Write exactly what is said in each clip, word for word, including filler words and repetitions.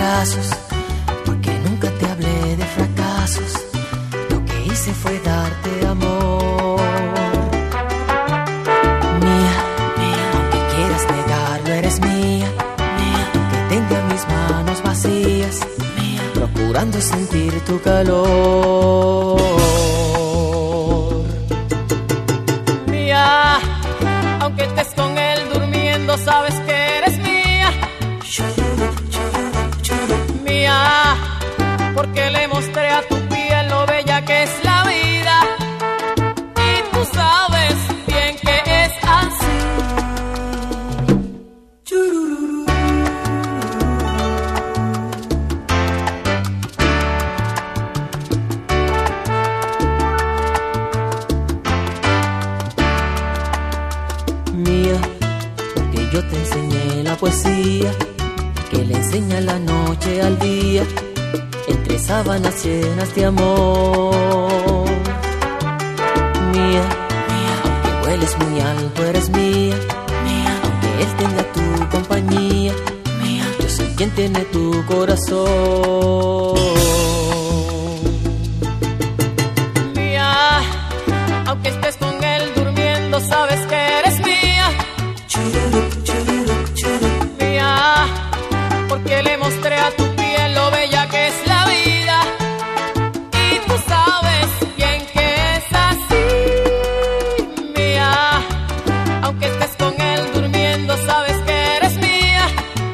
brazos, porque nunca te hablé de fracasos. Lo que hice fue darte amor. Mía, mía, aunque quieras negarlo, eres mía. Mía, aunque tenga mis manos vacías, mía, procurando sentir tu calor. Mía, aunque estés con él durmiendo, sabes que eres mía. Mía, porque le mostré a tu piel lo bella que es la vida. Y tú sabes bien que es así. Mía, porque yo te enseñé la poesía que le enseña la noche al día, entre sábanas llenas de amor. Mía, mía, aunque vueles muy alto, eres mía. Mía, aunque él tenga tu compañía, mía, yo soy quien tiene tu corazón. Mía, aunque estés con él durmiendo, sabes que eres mía. Mía, porque le mostré a tu piel lo bella que es la vida. Y tú sabes bien que es así. Mía, aunque estés con él durmiendo, sabes que eres mía.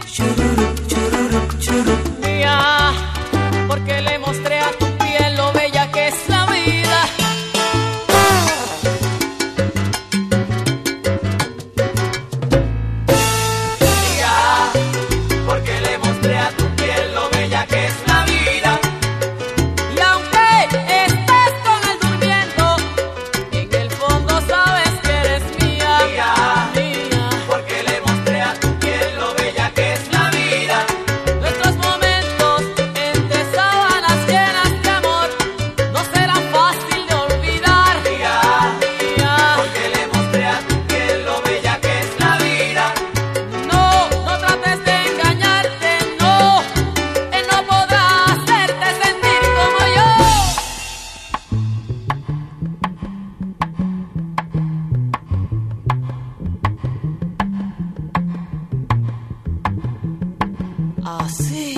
Mía, porque le mostré a tu piel lo bella que es la vida. Porque le mostré a tu piel lo bella que es la vida. Y aunque estés con él durmiendo, en el fondo sabes que eres mía. Mía, Mía. porque le mostré a tu piel lo bella que es la vida. Nuestros momentos entre sábanas llenas de amor no serán fácil de olvidar. Mía, Mía. porque le mostré a tu piel lo bella que es la vida. No, no trates de engañarte, no. Él no podrá hacerte sentir como yo. Así.